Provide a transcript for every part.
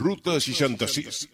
Ruta 66.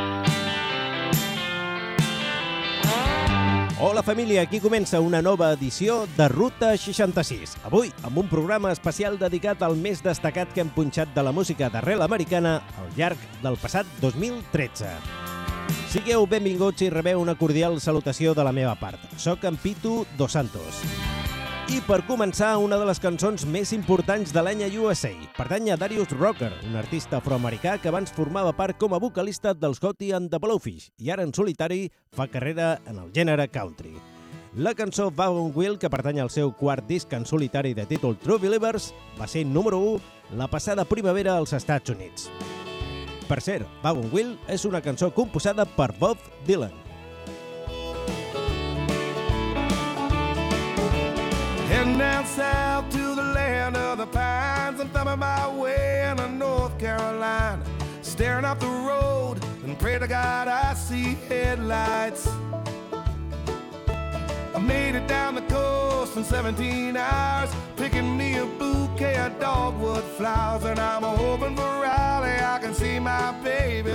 Hola família, aquí comença una nova edició de Ruta 66. Avui amb un programa especial dedicat al més destacat que hem punxat de la música d'arrel americana al llarg del passat 2013. Sigueu benvinguts i rebeu una cordial salutació de la meva part. Soc en Pitu Dos Santos. I per començar, una de les cançons més importants de l'any a USA. Pertany a Darius Rucker, un artista afroamericà que abans formava part com a vocalista dels Gotti and the Blowfish i ara en solitari fa carrera en el gènere country. La cançó Wagon Wheel, que pertany al seu quart disc en solitari de títol True Believers, va ser número 1 la passada primavera als Estats Units. Per cert, Wagon Wheel és una cançó composada per Bob Dylan. Heading down south to the land of the pines. I'm thumbing my way into North Carolina, staring up the road and pray to God I see headlights. I made it down the coast in 17 hours, picking me a bouquet of dogwood flowers, and I'm hoping for Raleigh I can see my baby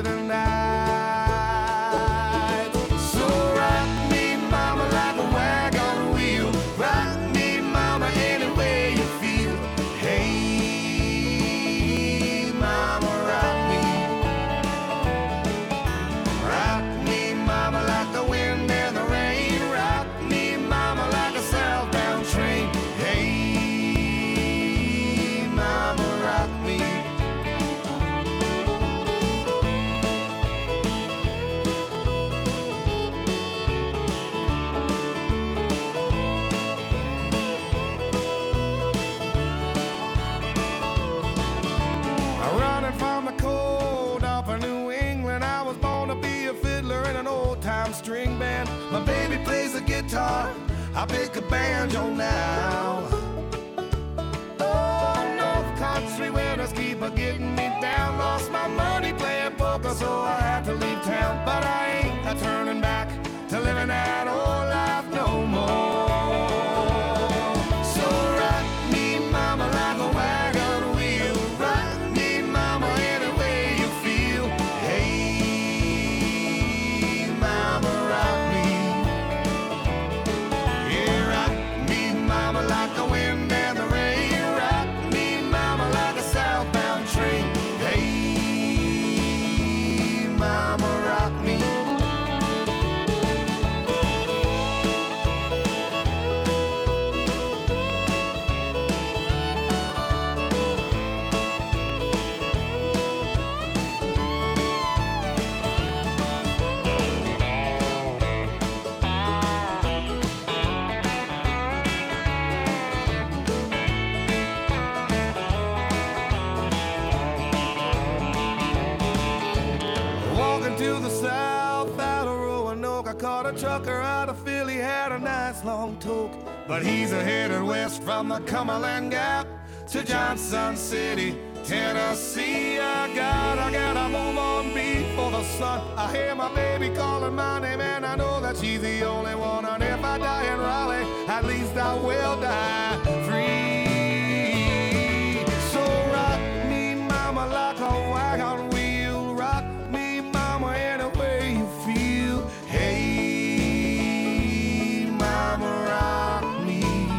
tonight. So rock me, mama, like a wagon wheel. Rock me, mama, any way you feel. Hey, mama, rock me. Rock me, mama, like the wind and the rain. Rock me, mama, like a southbound train. Hey, mama, rock me. Running from the cold up in New England, I was born to be a fiddler in an old-time string band. My baby plays the guitar, I pick a banjo now. Oh, North Country winters keep getting me down. Lost my money playing poker, so I had to leave town. But I ain't turning back to living that old life no more. So rock me, mama, like a wagon wheel. Rock me, mama, any way you feel. Hey, mama, rock me. Yeah, rock me, mama, like the wind and the rain. Rock me, mama, like a southbound train. Hey, mama, rock me. Walking to the south out of Roanoke, I caught a trucker out of Philly, had a nice long toke. But he's headed west from the Cumberland Gap to Johnson City, Tennessee. I gotta move on before the sun. I hear my baby calling my name, and I know that she's the only one. And if I die in Raleigh, at least I will die free. So rock me, mama, like a wagon wheel. Rock me, mama, any way you feel. Hey, mama, rock me.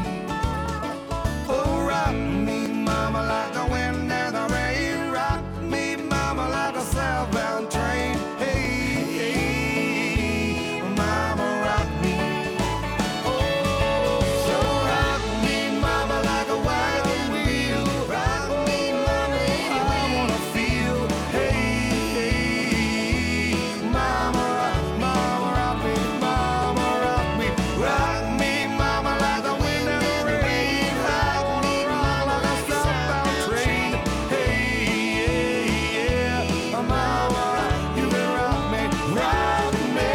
Oh, rock me, mama, like the wind and the rain. Rock me, mama, like a southbound train. Hey, hey, mama, rock me. Oh, so rock me, mama, like a wagon wheel. Rock me, mama, any way I wanna feel. Hey, hey, mama, rock me, mama, rock me. Rock me, mama, like the wind and the rain. I wanna rock like a southbound train. Hey, yeah, yeah, mama, you can rock me, rock me.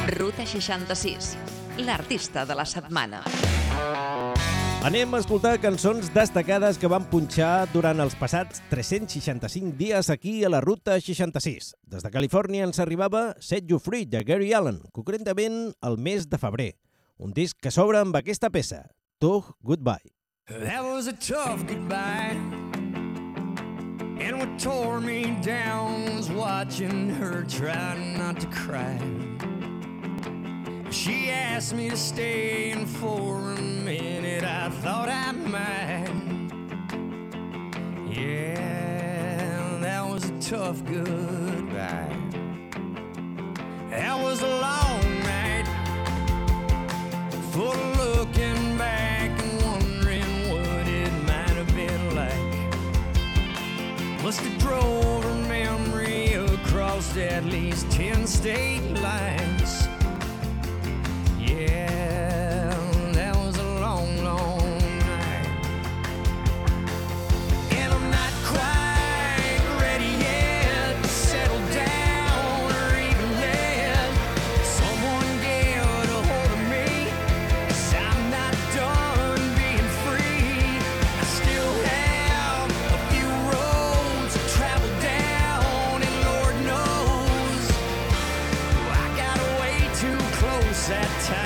Ruta 66, l'artista de la setmana. Anem a escoltar cançons destacades que van punxar durant els passats 365 dies aquí a la Ruta 66. Des de Califòrnia ens arribava Set You Free, de Gary Allan, concretament el mes de febrer. Un disc que s'obre amb aquesta peça, Tug Goodbye. That was a tough goodbye, and what tore me down was watching her try not to cry. She asked me to stay, and for a minute I thought I might. Yeah, that was a tough goodbye. That was a long night, full of looking back and wondering what it might have been like. Must have drove her memory across at least 10 state lines. Yeah, that was a long, long night. And I'm not quite ready yet to settle down or even let someone get a hold of me, 'cause I'm not done being free. I still have a few roads to travel down, and Lord knows I got way too close that time.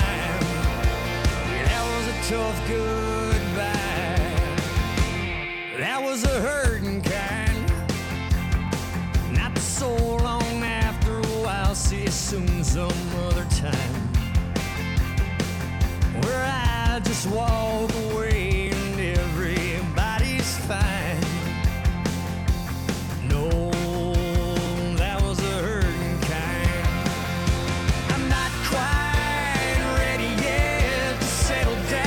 Tough goodbye. That was a hurting kind, not so long after a while. See you soon some other time, where I just walk away and everybody's fine. No, that was a hurting kind. I'm not quite ready yet to settle down.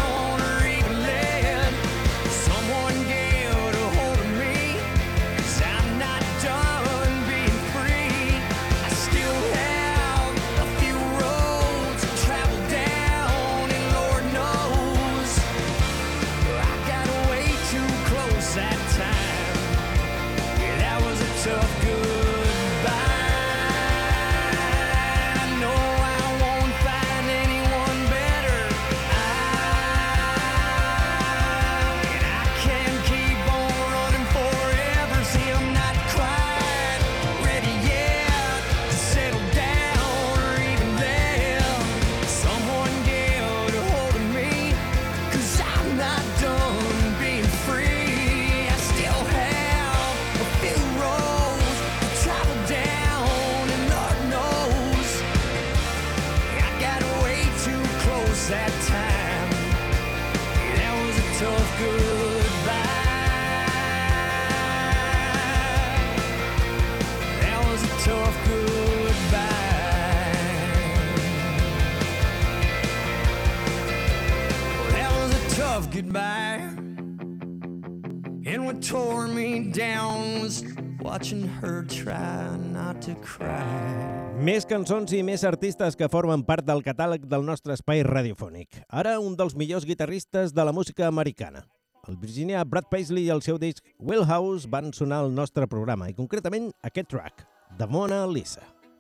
Goodbye. And what tore me down was watching her try not to cry. Més cançons i més artistes que formen part del catàleg del nostre espai radiofònic. Ara un dels millors guitarristes de la música americana. El virginià Brad Paisley i el seu disc Wheelhouse van sonar al nostre programa, i concretament aquest track, de Mona Lisa.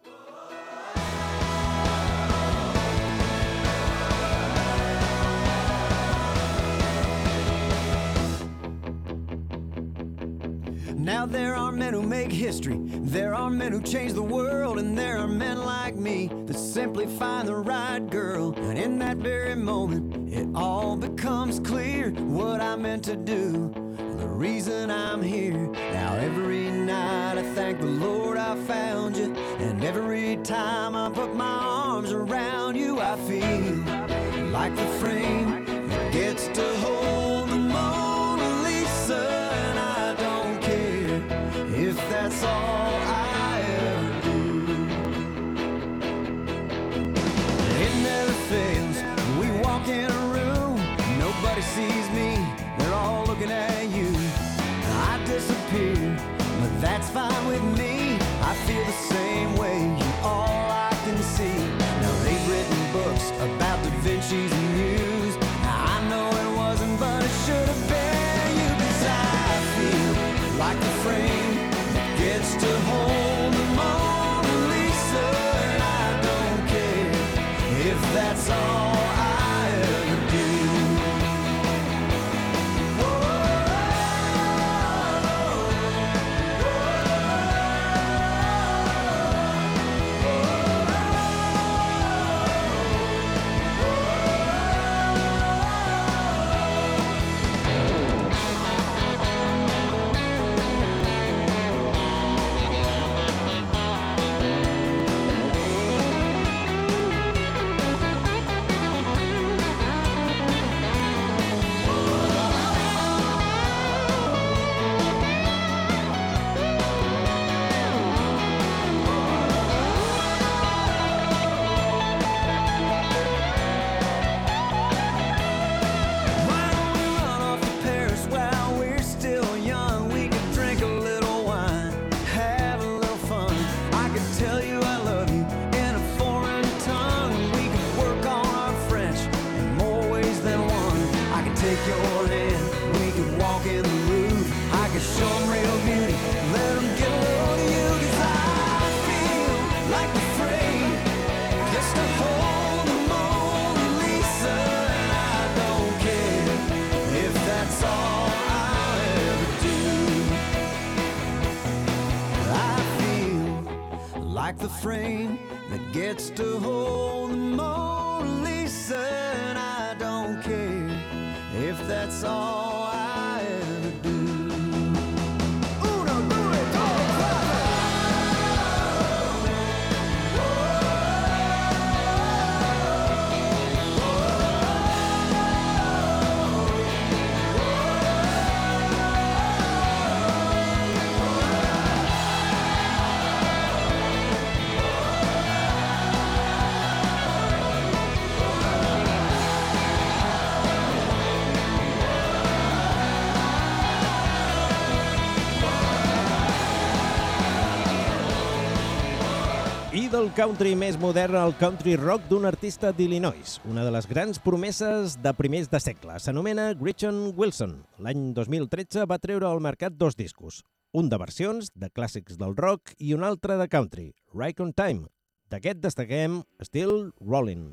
Now there are men who make history, there are men who change the world, and there are men like me that simply find the right girl. And in that very moment, it all becomes clear what I meant to do, the reason I'm here. Now every night I thank the Lord I found you, and every time I put my arms around you, I feel like the frame that gets to hold the Mona Lisa. If that's all I ever do, it never fails. We walk in a room, nobody sees me, they're all looking at you. I disappear, but that's fine with me. I feel the same way, you're all I can see. Now they've written books about Da Vinci's muse. Now I know it wasn't, but it should have been you, 'cause I feel like the frame gets to hold the Mona Lisa, and I don't care frame that gets to hold the Mona Lisa, and I don't care if that's all I ever do. I del country més modern al country rock d'un artista d'Illinois, una de les grans promeses de primers de segle. S'anomena Gretchen Wilson. L'any 2013 va treure al mercat 2 discos, un de versions de clàssics del rock i un altre de country, Right on Time. D'aquest destaquem Still Rollin'.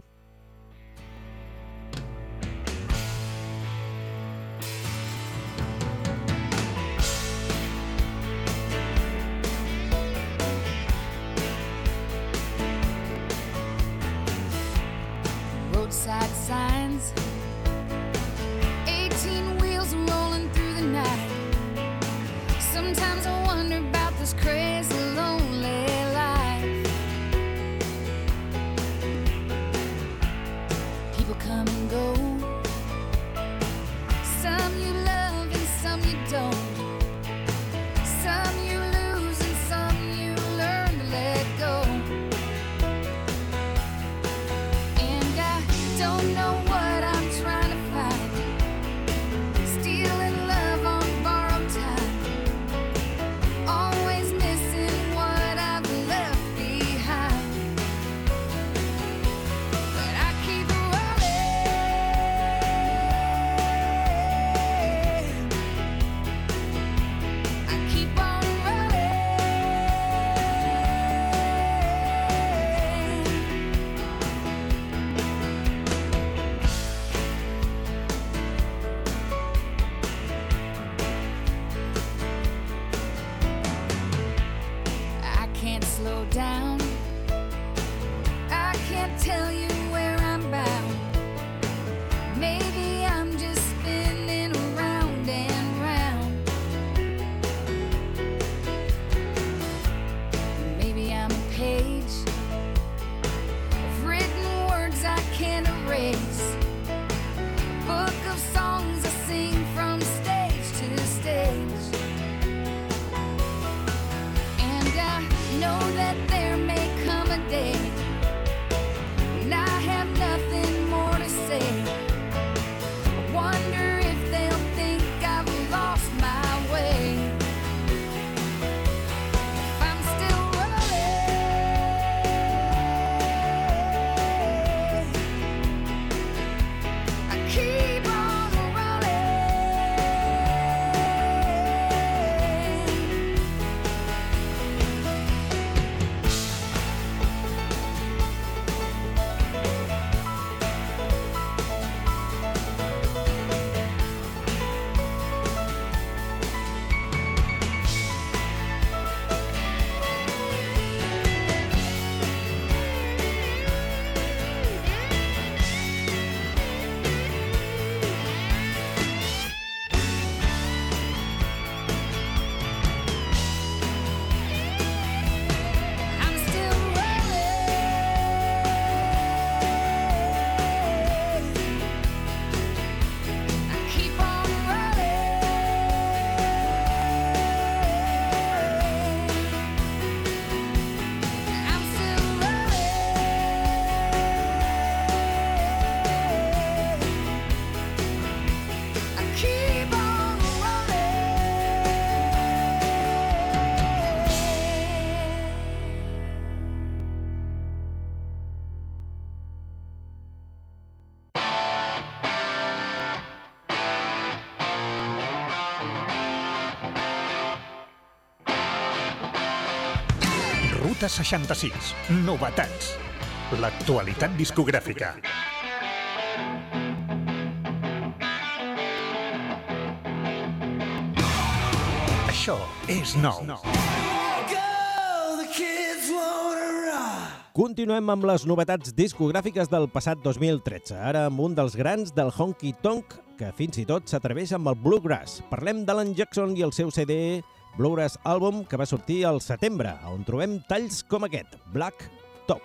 Roadside signs, 18 wheels rolling through the night. Sometimes I wonder about this crazy lonely life. People come and go, some you love and some you don't. Some you lose and some you learn to let go. Don't know what I'm trying to find. Stealing love on borrowed time. Always missing what I've left behind. But I keep rolling. I keep on rolling. I can't slow down. I can't tell you where I'm bound. Maybe I'm just spinning round and round. Maybe I'm a page of written words I can't erase. Book of songs I sing from stage to stage. And I know that there may come a day when I have nothing more to say. I wonder if they'll think I've lost my way. If I'm still rolling, I keep on rolling. I'm still rolling. I keep on rolling. I'm still rolling. I keep on Ruta 66. Novetats. L'actualitat discogràfica. Això és nou. Go, the kids wanna rock. Continuem amb les novetats discogràfiques del passat 2013, ara amb un dels grans del honky-tonk, que fins i tot s'atreveix amb el bluegrass. Parlem d'Alan Jackson i el seu CD Bluegrass Album, que va sortir al setembre, on trobem talls com aquest, Black Top.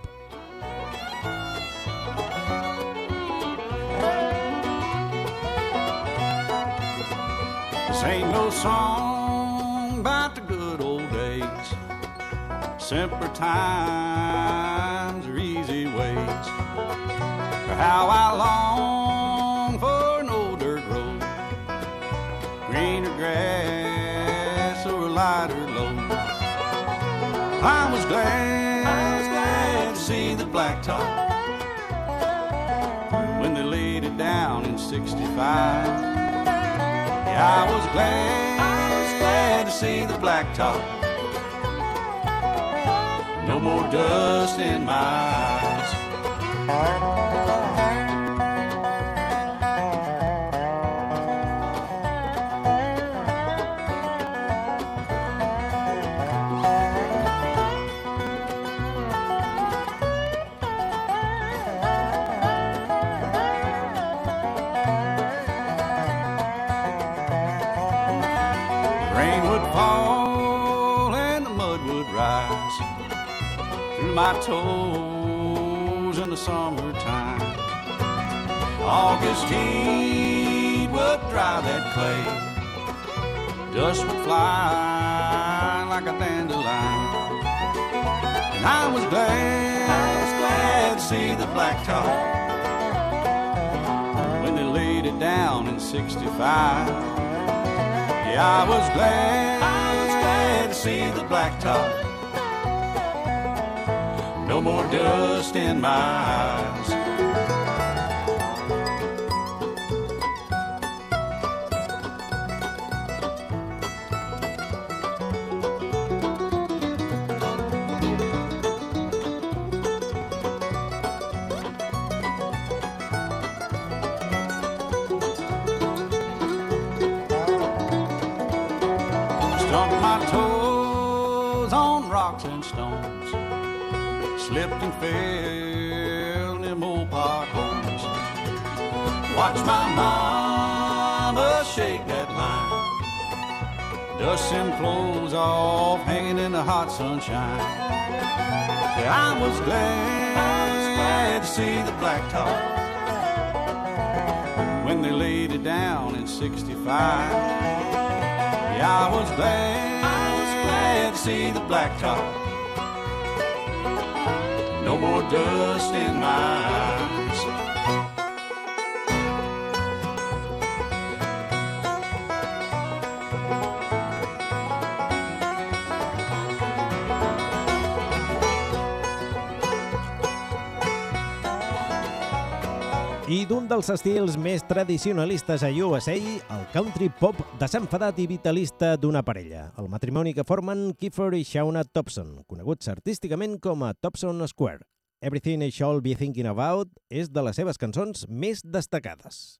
This ain't no song about the good old days, simpler times or easy ways, or how I long for an old dirt road, greener grass or a lighter load. I was glad to see the blacktop when they laid it down in 65. I was glad to see the blacktop. No more dust in my eyes. My toes in the summertime. August heat would dry that clay. Dust would fly like a dandelion. And I was glad to see the blacktop when they laid it down in 65. Yeah, I was glad to see the blacktop. No more dust in my eyes. Stumped my toes on rocks and stones, slipped and fell in them old potholes. Watch my mama shake that line, dust them clothes off, hanging in the hot sunshine. Yeah, I was glad to see the blacktop when they laid it down in 65. Yeah, I was glad to see the blacktop. No more dust in my eyes. I d'un dels estils més tradicionalistes a USA, el country pop desenfadat i vitalista d'una parella, el matrimoni que formen Kiefer i Shauna Thompson, coneguts artísticament com a Thompson Square. Everything I Shall Be Thinking About és de les seves cançons més destacades.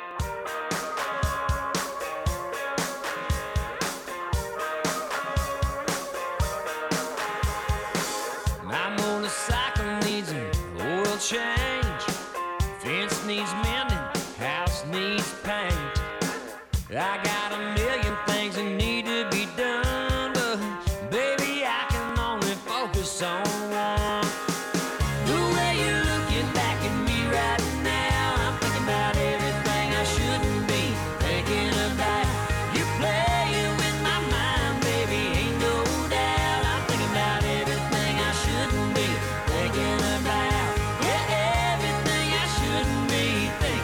My motorcycle needs an oil change, fence needs mending, house needs paint. I got a million things that need to be done, but baby, I can only focus on one. The way you're looking back at me right now, I'm thinking about everything I shouldn't be thinking about. You're playing with my mind, baby, ain't no doubt. I'm thinking about everything I shouldn't be thinking about. Yeah, everything I shouldn't be thinking.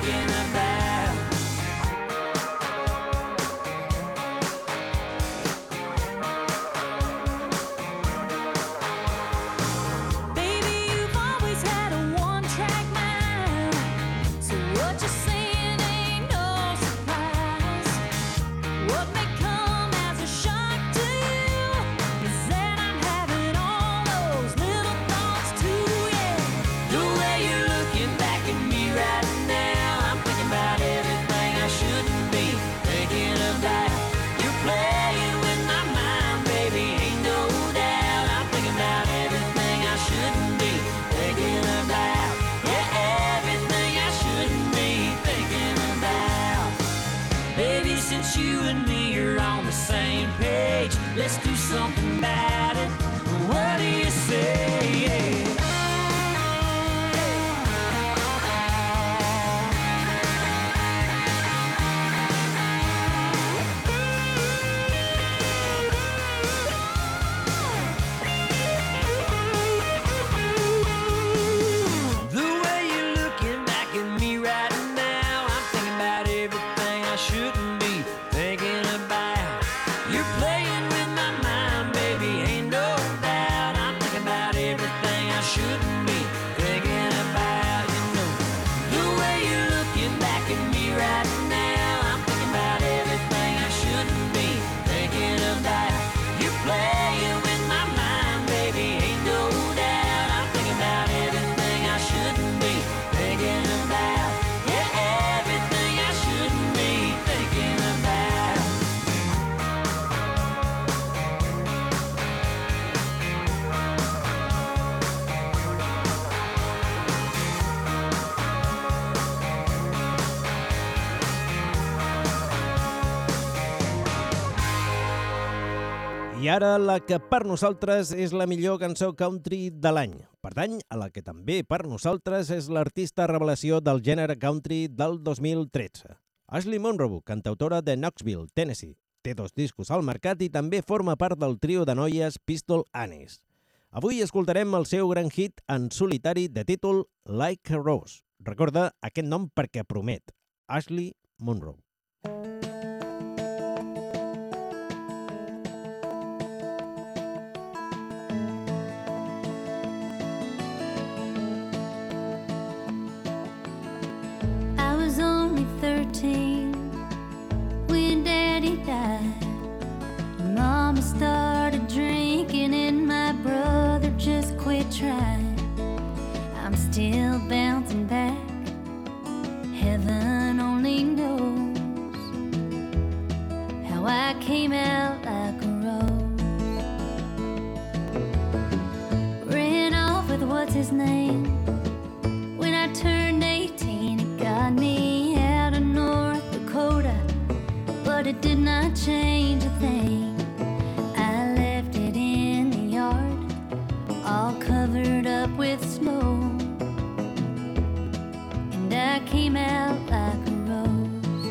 let's do something about it. What do you say? I ara la que per nosaltres és la millor cançó country de l'any. Pertany a la que també per nosaltres és l'artista revelació del gènere country del 2013. Ashley Monroe, cantautora de Knoxville, Tennessee. Té 2 discos al mercat i també forma part del trio de noies Pistol Annies. Avui escoltarem el seu gran hit en solitari de títol Like a Rose. Recorda aquest nom perquè promet. Ashley Monroe. I was only 13 when Daddy died. Mama started drinking and my brother just quit trying. I'm still bouncing back. Heaven only knows how I came out like a rose. Ran off with what's his name. When I turned 18, it got me out of North Dakota, but it did not change a thing. I left it in the yard, all covered up with snow, and I came out like a rose.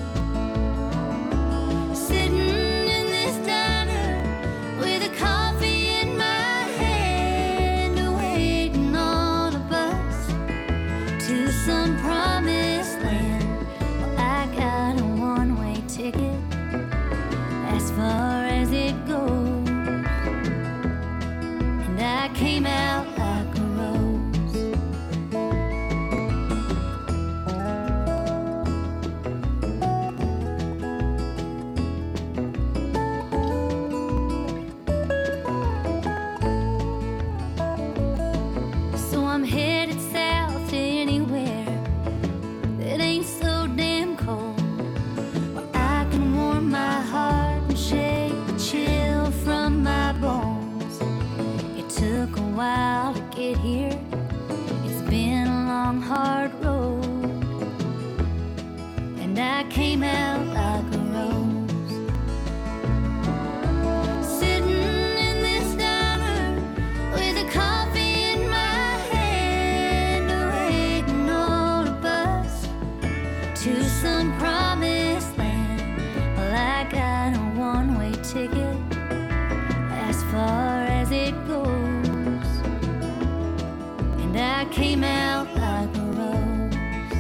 Sitting in this diner with a coffee in my hand, waiting on a bus to some promised land. Well, I got a one-way ticket as far as it goes, and I came out like a rose. So I'm headed south to anywhere that ain't so damn cold, where I can warm my heart and shake the chill from my bones. It took a while to get here. It's been a long, hard road, and I came out like a rose. Sitting in this diner with a coffee in my hand, waiting on a bus to some promised land. Well, I got a one-way ticket as far as it goes, and I came out like a rose.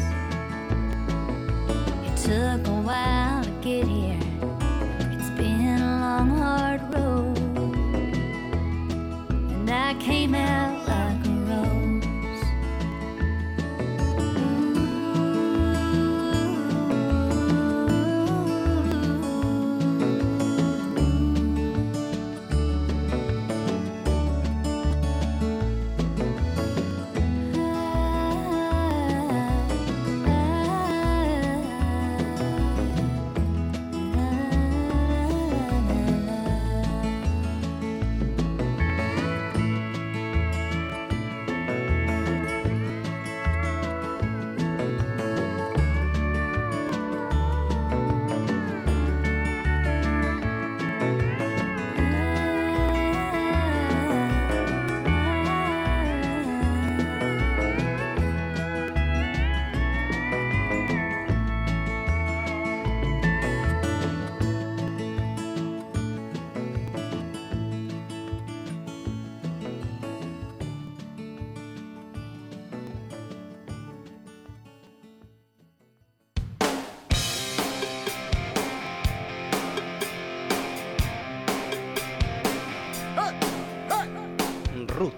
It took a while to get here. It's been a long, hard road, and I came out like a rose.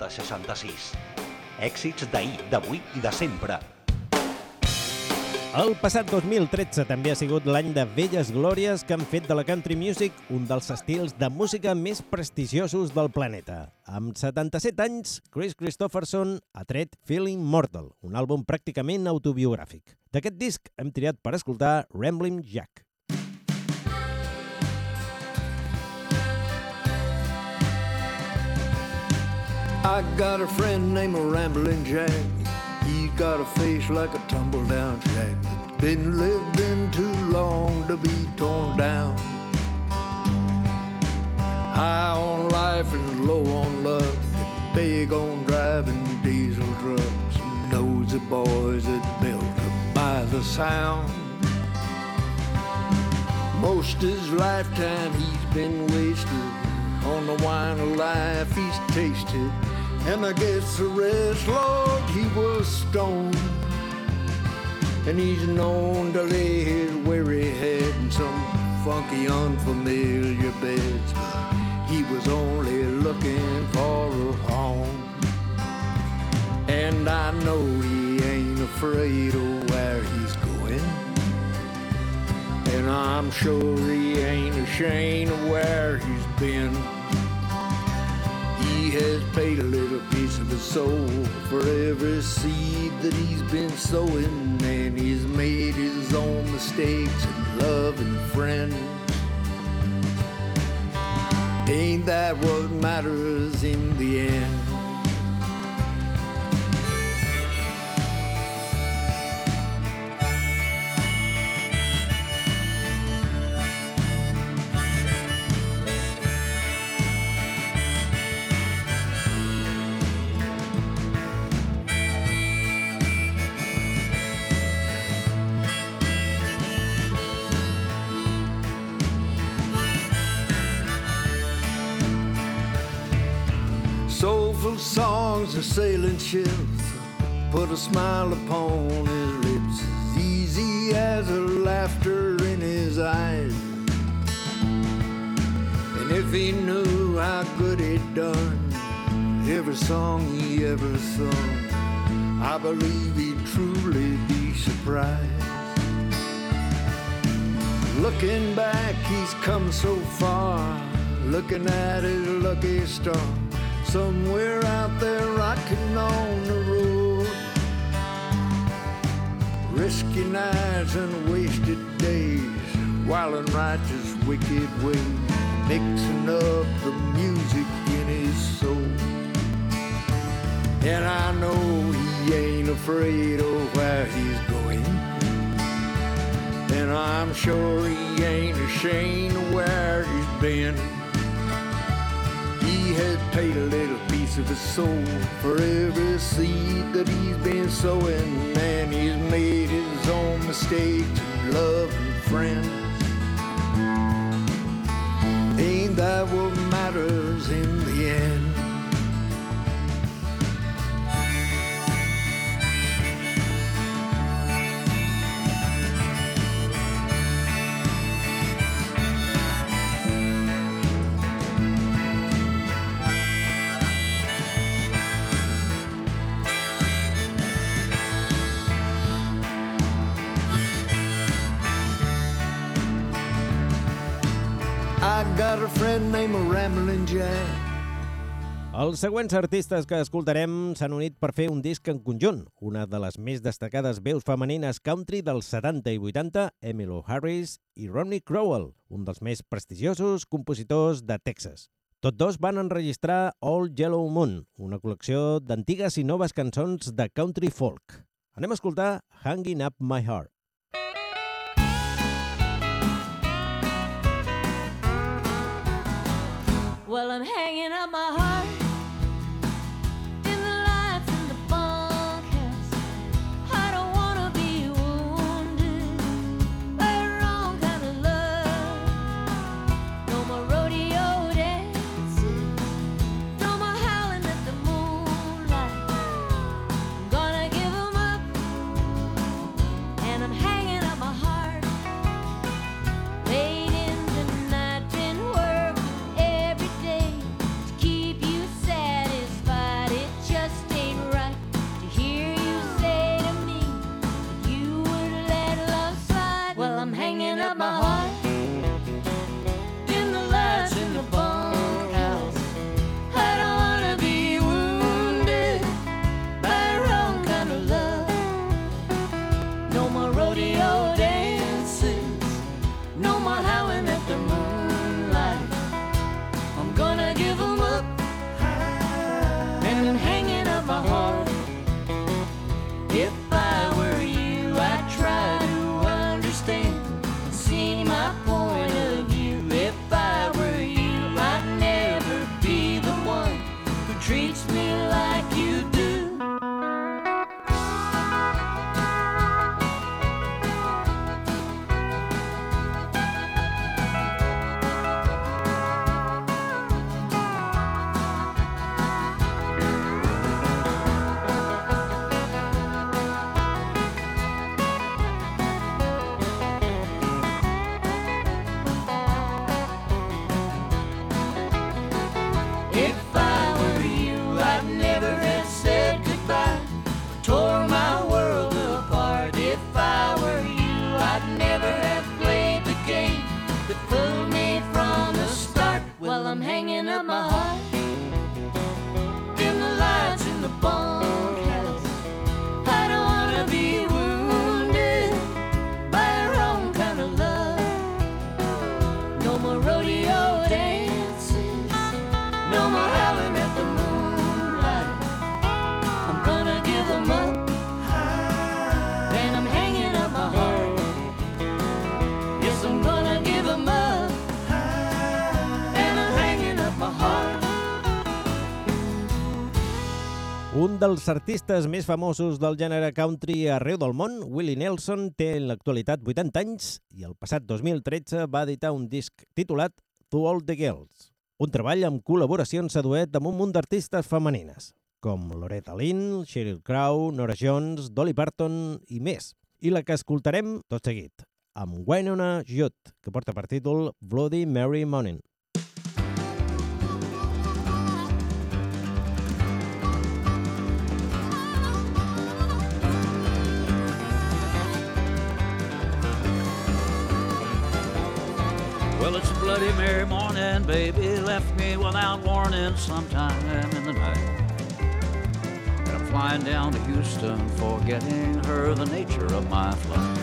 Ruta 66. Èxits d'ahir, d'avui i de sempre. El passat 2013 també ha sigut l'any de velles glòries que han fet de la country music un dels estils de música més prestigiosos del planeta. Amb 77 anys, Kris Kristofferson ha tret Feeling Mortal, un àlbum pràcticament autobiogràfic. D'aquest disc hem triat per escoltar Ramblin' Jack. I got a friend named Ramblin' Jack. He's got a face like a tumble-down shack. Been lived in too long to be torn down. High on life and low on love. Big on driving diesel trucks. Knows the boys that built up by the sound. Most his lifetime he's been wasted on the wine of life he's tasted. And I guess the rest, Lord, he was stoned. And he's known to lay his weary head in some funky, unfamiliar beds. But he was only looking for a home. And I know he ain't afraid of where he's going. And I'm sure he ain't ashamed of where he's been. He has paid a little piece of his soul for every seed that he's been sowing, and he's made his own mistakes in love and friends. Ain't that what matters in the end? Soulful songs and sailing ships put a smile upon his lips, as easy as a laughter in his eyes. And if he knew how good he'd done every song he ever sung, I believe he'd truly be surprised. Looking back, he's come so far, looking at his lucky star. Somewhere out there rocking on the road, risky nights and wasted days, while in righteous wicked ways, mixing up the music in his soul. And I know he ain't afraid of where he's going, and I'm sure he ain't ashamed of where he's been. He has paid a little piece of his soul for every seed that he's been sowing, and he's made his own mistakes in love and friends. Ain't that what matters in the end? I got a friend named Ramblin' Jack. Els següents artistes que escoltarem s'han unit per fer un disc en conjunt. Una de les més destacades veus femenines country dels 70 i 80, Emmylou Harris i Ronnie Crowell, un dels més prestigiosos compositors de Texas. Tots dos van enregistrar Old Yellow Moon, una col·lecció d'antigues i noves cançons de country folk. Anem a escoltar Hanging Up My Heart. Well, I'm hanging up my heart in the lights in the bunkhouse. I don't wanna be wounded by the wrong kind of love. No more rodeo dancing, no more howling at the moonlight. I'm gonna give 'em up, and I'm hanging up my heart. Late in the night, been working every day to keep you Un dels artistes més famosos del gènere country arreu del món, Willie Nelson, té en l'actualitat 80 anys i el passat 2013 va editar un disc titulat To All the Girls, un treball amb col·laboracions a duet amb un munt d'artistes femenines, com Loretta Lynn, Sheryl Crow, Norah Jones, Dolly Parton i més. I la que escoltarem tot seguit, amb Wynonna Judd, que porta per títol Bloody Mary Morning. Well, it's a Bloody Mary morning, baby left me without warning sometime in the night. And I'm flying down to Houston, forgetting her the nature of my flight.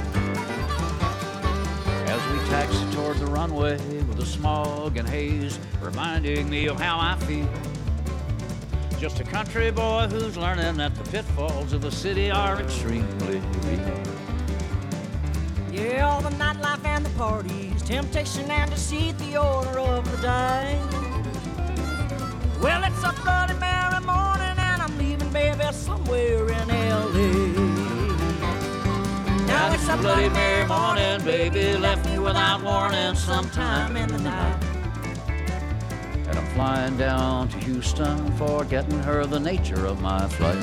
As we taxi toward the runway with the smog and haze reminding me of how I feel. Just a country boy who's learning that the pitfalls of the city are extremely real. Yeah, all the nightlife and the parties, temptation and deceit, the order of the day. Well, it's a Bloody Mary morning and I'm leaving, baby, somewhere in L.A. Now it's a Bloody Mary morning, baby left me without warning sometime in the night. And I'm flying down to Houston, forgetting her the nature of my flight.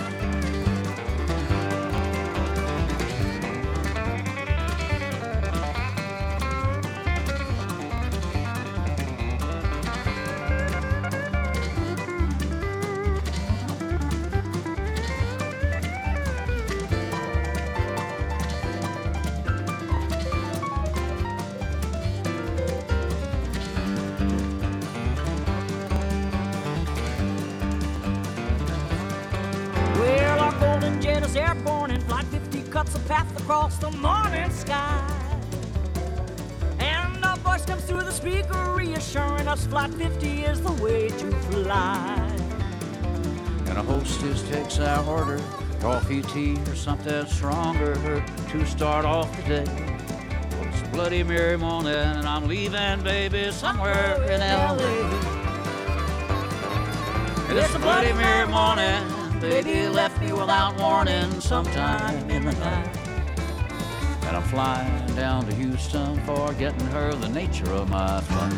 Airborne and Flight 50 cuts a path across the morning sky. And a voice comes through the speaker reassuring us Flight 50 is the way to fly. And a hostess takes our order, coffee, tea, or something stronger to start off the day. Well, it's a Bloody Mary morning and I'm leaving, baby, somewhere in L.A. It's a Bloody Mary morning, baby left me without warning sometime in the night. And I'm flying down to Houston, forgetting her the nature of my flight.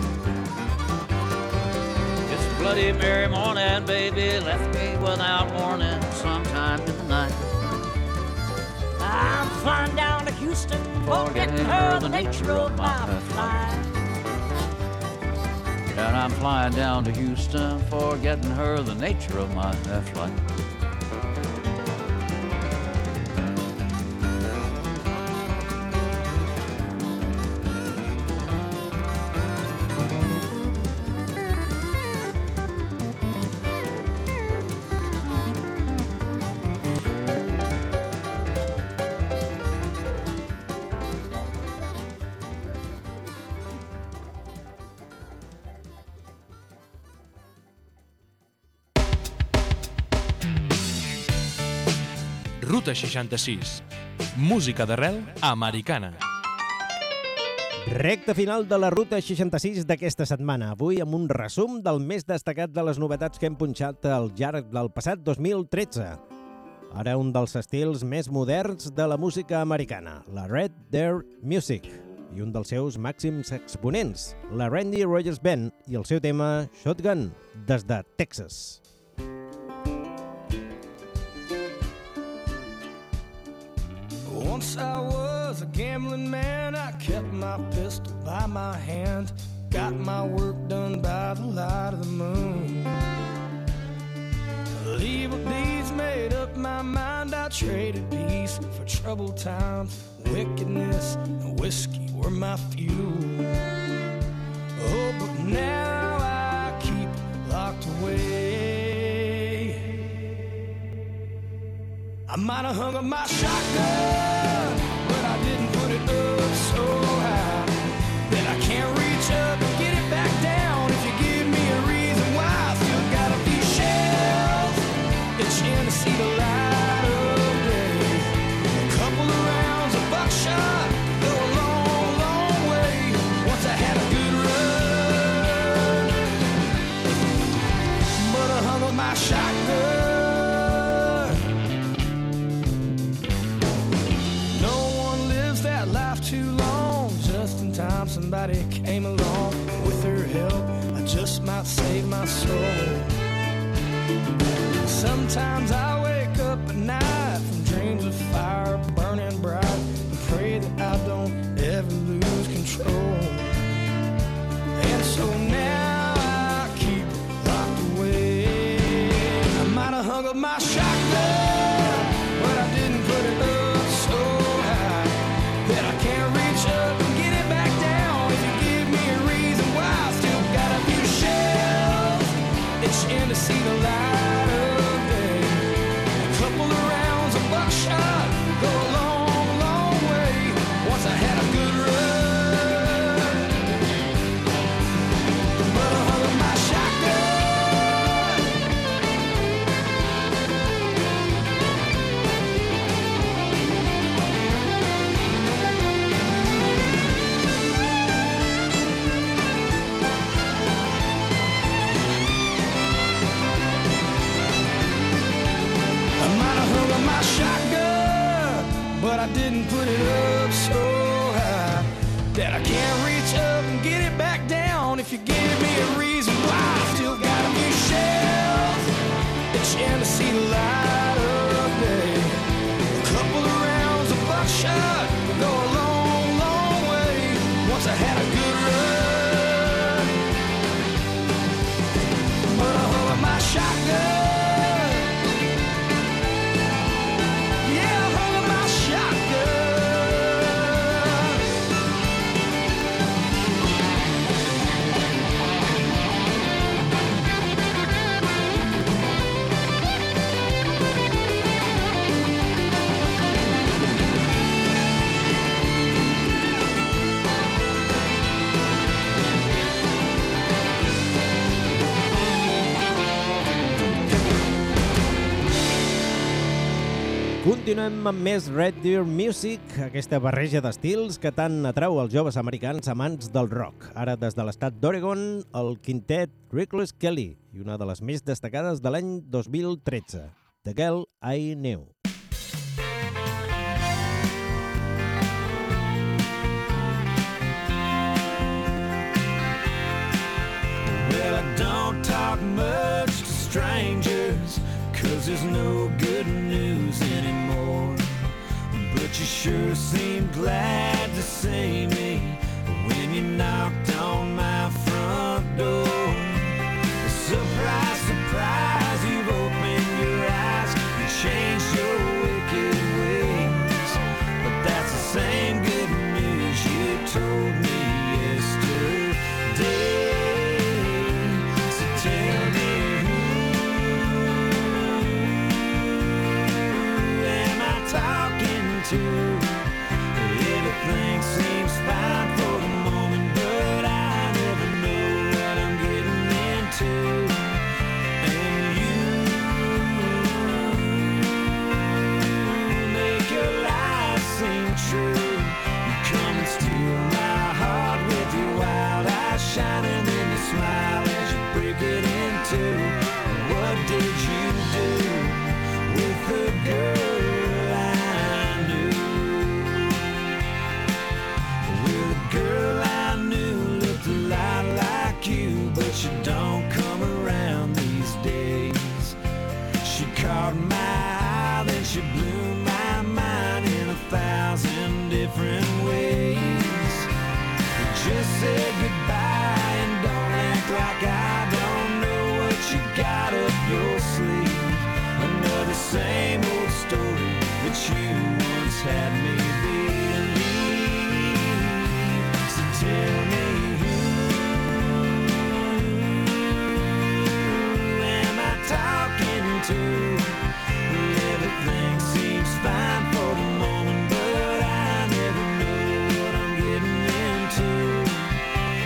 It's a Bloody Mary morning, baby left me without warning sometime in the night. I'm flying down to Houston, forgetting her the nature of my flight. And I'm flying down to Houston, forgetting her the nature of my flight. Ruta 66. Música d'arrel americana. Recte final de la Ruta 66 d'aquesta setmana. Avui amb un resum del més destacat de les novetats que hem punxat al llarg del passat 2013. Ara un dels estils més moderns de la música americana, la Red Deer Music, i un dels seus màxims exponents, la Randy Rogers Band, i el seu tema Shotgun, des de Texas. Once I was a gambling man, I kept my pistol by my hand, got my work done by the light of the moon. Evil deeds made up my mind, I traded peace for troubled times, wickedness and whiskey were my fuel. Oh, but now I keep locked away. I might have hung up my shotgun, but I didn't put it up so high that I can't reach up and get it back down. If you give me a reason why, I still got a few shells itching to see the light of day. A couple of rounds of buckshot go a long, long way. Once I had a good run, but I hung up my shotgun. somebody came along. With her help, I just might save my soul. Sometimes I wake up at night from dreams of fire burning bright and pray that I don't ever lose control. And so now I keep it locked away. I might have hung up my shotgun, but I didn't put it up so high that I can't reach up and get it back down. If you give me a reason why, I still got a few shells itching to see the light of day. A couple of rounds of buckshot go a long, long way. Once I had a good run, but I hung up my shotgun. I might have hung up my shotgun, but I didn't put it up so high that I can't reach up and get it back down. If you give me a reason why, I still got a few shells itching to see the light of day. A couple of rounds of buckshot would go a long, long way. Once I had a good run, but I hung up my shotgun. Yeah, I hung up my shotgun. Continuem amb més Red Deer Music, aquesta barreja d'estils que tant atrau els joves americans amants del rock. Ara, des de l'estat d'Oregon, el quintet Reckless Kelly i una de les més destacades de l'any 2013, The Girl I Knew. Well, I don't talk much to strangers, 'cause there's no good news anymore. But you sure seem glad to see me when you knocked on my front door. Surprise, surprise, you've opened your eyes and changed your wicked ways. But that's the same good news you told me yesterday. So tell me, talking to? Everything seems fine for the moment, but I never know what I'm getting into. And you make your lies seem true. You come and steal my heart with your wild eyes shining in the smile as you break it in two. What did you do with the girl? Girl I knew looked a lot like you, but she don't come around these days. She caught my eye, then she blew my mind in 1,000 different ways. Just say goodbye and don't act like I don't know what you got up your sleeve. Another same old story that you once had me believe. Tell me, who am I talking to? Everything seems fine for the moment, but I never know what I'm getting into.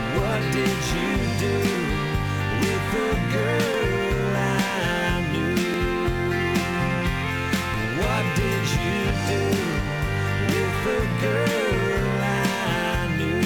What did you do with the girl I knew? What did you do with the girl I knew?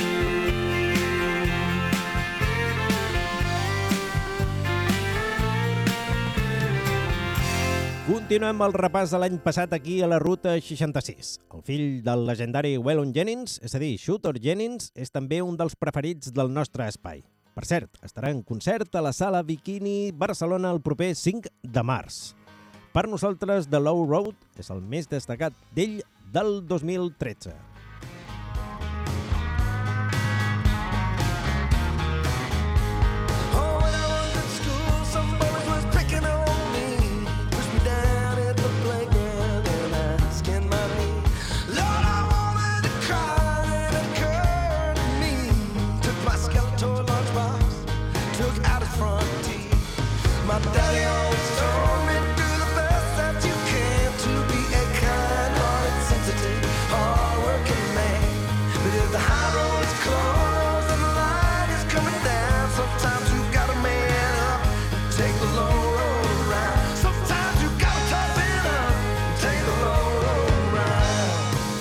Continuem el repàs de l'any passat aquí a la Ruta 66. El fill del legendari Waylon Jennings, és a dir, Shooter Jennings, és també un dels preferits del nostre espai. Per cert, estarà en concert a la Sala Bikini Barcelona el proper 5 de març. Per nosaltres, The Low Road és el més destacat d'ell del 2013. My daddy always told me do the best that you can to be a kind-hearted, sensitive, hard-working man. But if the high road is closed and the light is coming down, sometimes you gotta man up and take the low road around. Sometimes you gotta toughen up and take the low road around.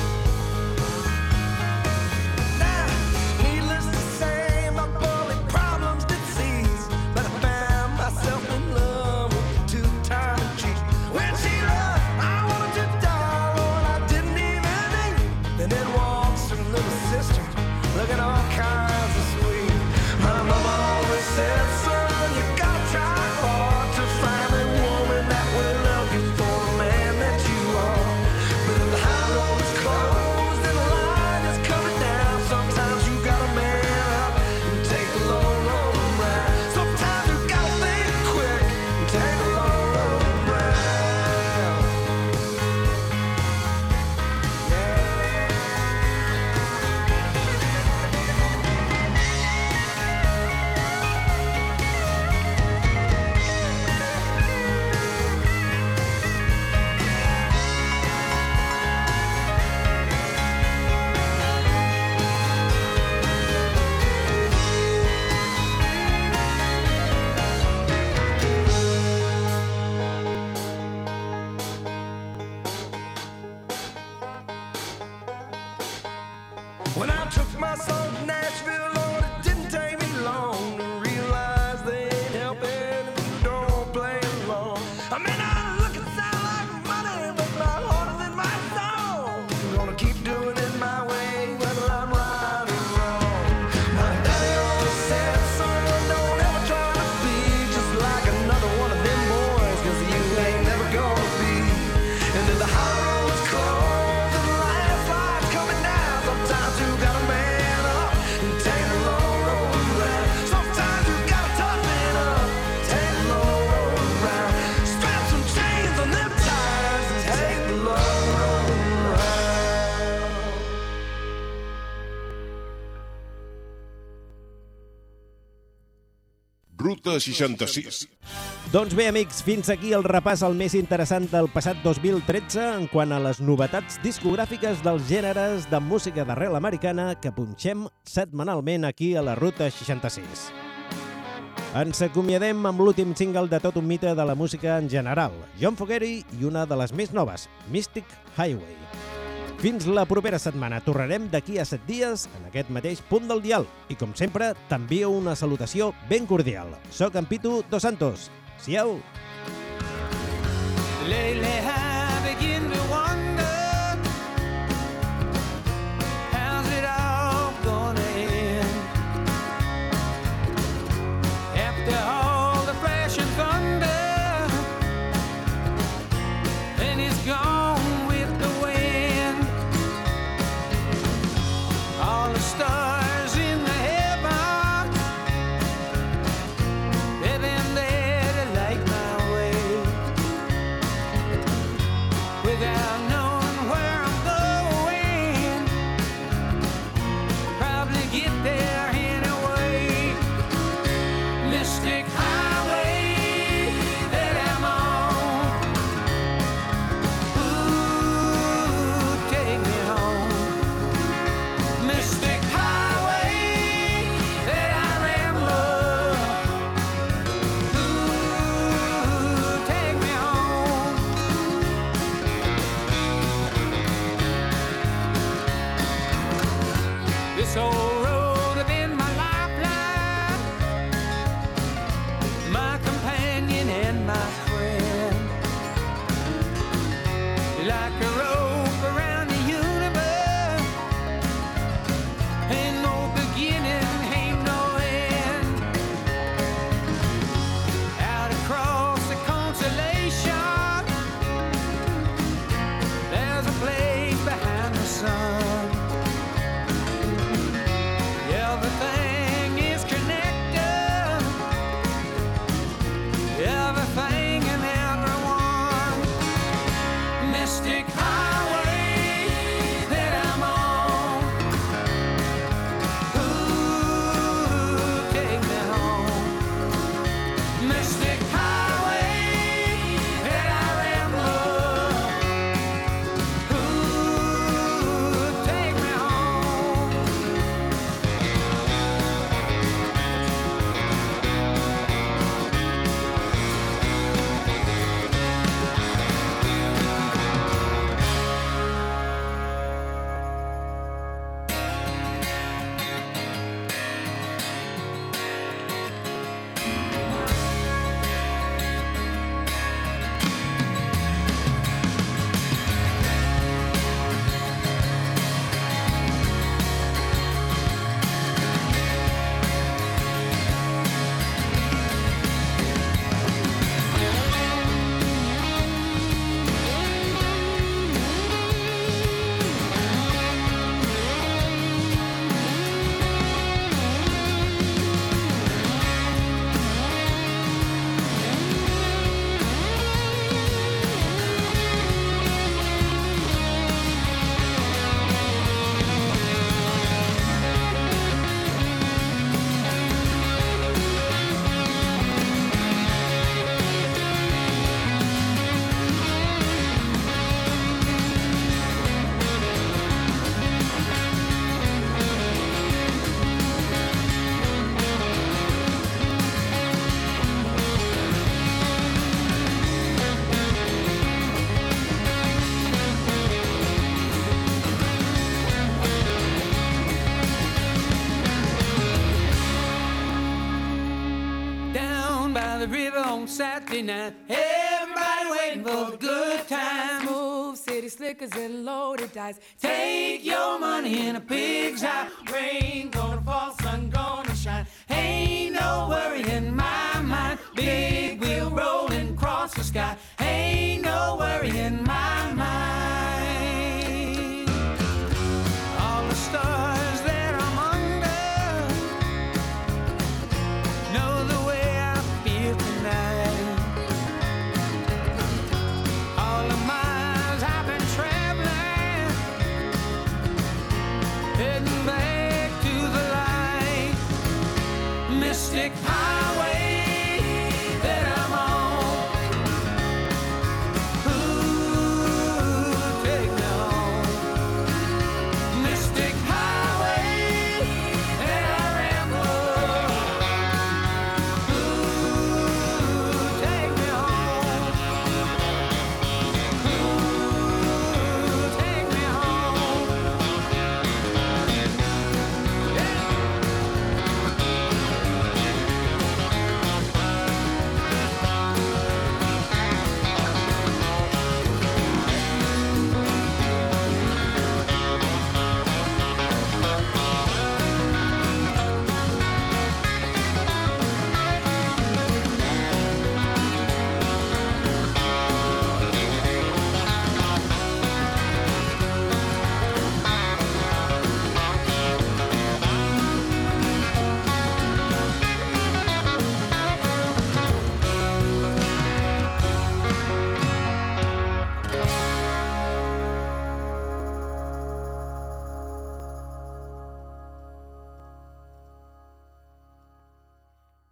Now, needless to say, my bully problems did cease, but I found myself in love with the two-time cheat. When she left, I wanted to die, Lord, I didn't even think. Then in walks her little sister, looking all kinds of sweet. My mama always said, son, you gotta try hard to find a woman that will love you for the man that you are. But if the high road is closed and the line is coming down, sometimes you gotta man up and take the low road around. Sometimes you gotta think quick and take the low road around. When I took my son to Nashville, Lord, it didn't take me long to realize they ain't helping if you don't play along. I may not look and sound like money, but my heart is in my soul. I'm gonna keep doing it my way, whether I'm right or wrong. My daddy always said, son, don't ever try to be just like another one of them boys, 'cause you ain't never gonna be. And if the high road's closed and the last light's coming down, sometimes you gotta man up and take the low road around. Sometimes you gotta toughen up, take the low road around. Strap some chains on them tires and take the low road around. Ruta 66. Doncs bé, amics, fins aquí el repàs al més interessant del passat 2013 en quant a les novetats discogràfiques dels gèneres de música d'arrel americana que punxem setmanalment aquí a la Ruta 66. Ens acomiadem amb l'últim single de tot un mite de la música en general, John Fogerty, i una de les més noves, Mystic Highway. Fins la propera setmana. Tornarem d'aquí a 7 dies en aquest mateix punt del dial. I com sempre, t'envio una salutació ben cordial. Soc en Pitu Dos Santos. Siau! Lately I begin to wonder, how's it all gonna end? After all the flash and thunder, and it's gone with the wind. All the stars in the heaven, they've been there to light my way. River on Saturday night. Everybody waiting for the good times. Smooth city slickers and loaded dice. Take your money in a pig's eye. Rain gonna fall, sun gonna shine. Ain't no worry in my mind. Big wheel rolling across the sky. Ain't no worry in my mind. All the stars that I'm under know the way I feel tonight. All the miles I've been traveling, heading back to the light. Mystic High.